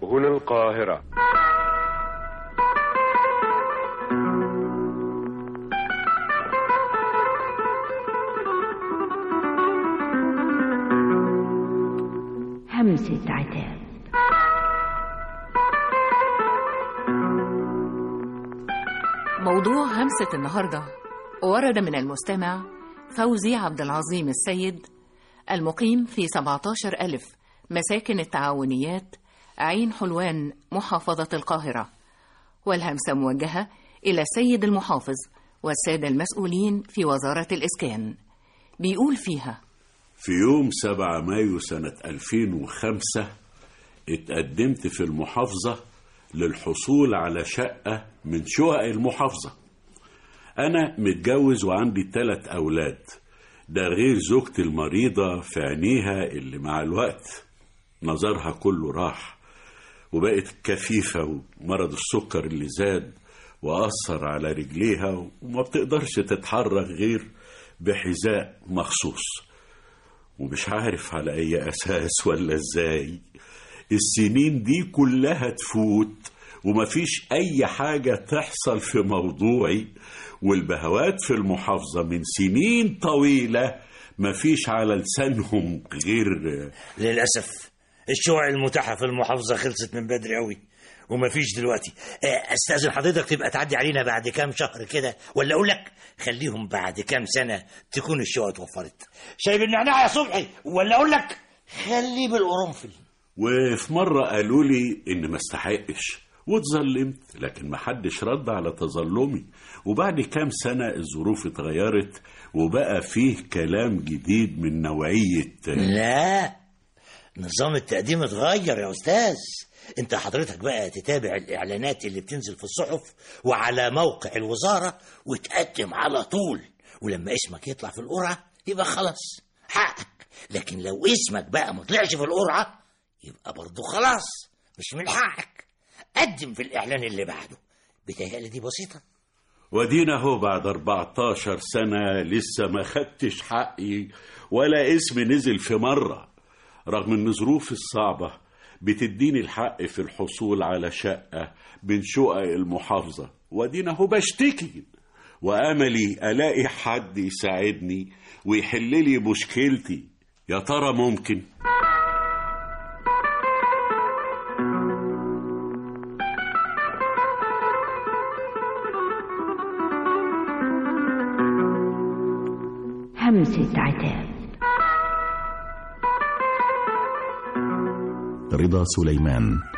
هنا القاهرة. همسة عتاب. موضوع همسة النهاردة ورد من المستمع فوزي عبد العظيم السيد، المقيم في 17,000 مساكن التعاونيات، عين حلوان، محافظة القاهرة. والهمسة موجهة إلى السيد المحافظ والسادة المسؤولين في وزارة الإسكان. بيقول فيها: في يوم 7 مايو سنة 2005 اتقدمت في المحافظة للحصول على شقة من شقق المحافظة. أنا متجوز وعندي 3 أولاد، ده غير زوجتي المريضة في عينيها اللي مع الوقت نظرها كله راح وبقت كفيفة، ومرض السكر اللي زاد وأثر على رجليها وما بتقدرش تتحرك غير بحذاء مخصوص، ومش عارف على أي أساس ولا إزاي السنين دي كلها تفوت ومفيش أي حاجة تحصل في موضوعي، والبهوات في المحافظة من سنين طويلة مفيش على لسانهم غير للأسف الشقق المتاحة في المحافظة خلصت من بدري قوي ومفيش دلوقتي. استأذن حضرتك تبقى تعدي علينا بعد كام شهر كده، ولا أقول لك خليهم بعد كام سنة تكون الشقق اتوفرت. شايب النعناع يا صبحي، ولا أقول لك خليه بالقرنفل. وفي مرة قالوا لي إن ما استحقش واتظلمت، لكن ما حدش رد على تظلمي. وبعد كام سنة الظروف اتغيرت وبقى فيه كلام جديد من نوعية لا، نظام التقديم اتغير يا أستاذ. انت حضرتك بقى تتابع الإعلانات اللي بتنزل في الصحف وعلى موقع الوزارة وتقدم على طول، ولما اسمك يطلع في القرعة يبقى خلاص حقك. لكن لو اسمك بقى ما طلعش في القرعة يبقى برضو خلاص مش من حقك. قدم في الإعلان اللي بعده. بتهيألي دي بسيطة. ودينا هو بعد 14 سنة لسه ما خدتش حقي ولا اسم نزل في مرة، رغم ان ظروفي الصعبة بتديني الحق في الحصول على شقة من شقق المحافظة. ودينا هو بشتكي وأملي ألاقي حد يساعدني ويحل لي مشكلتي. يا ترى ممكن؟ همسة عتاب. رضا سليمان.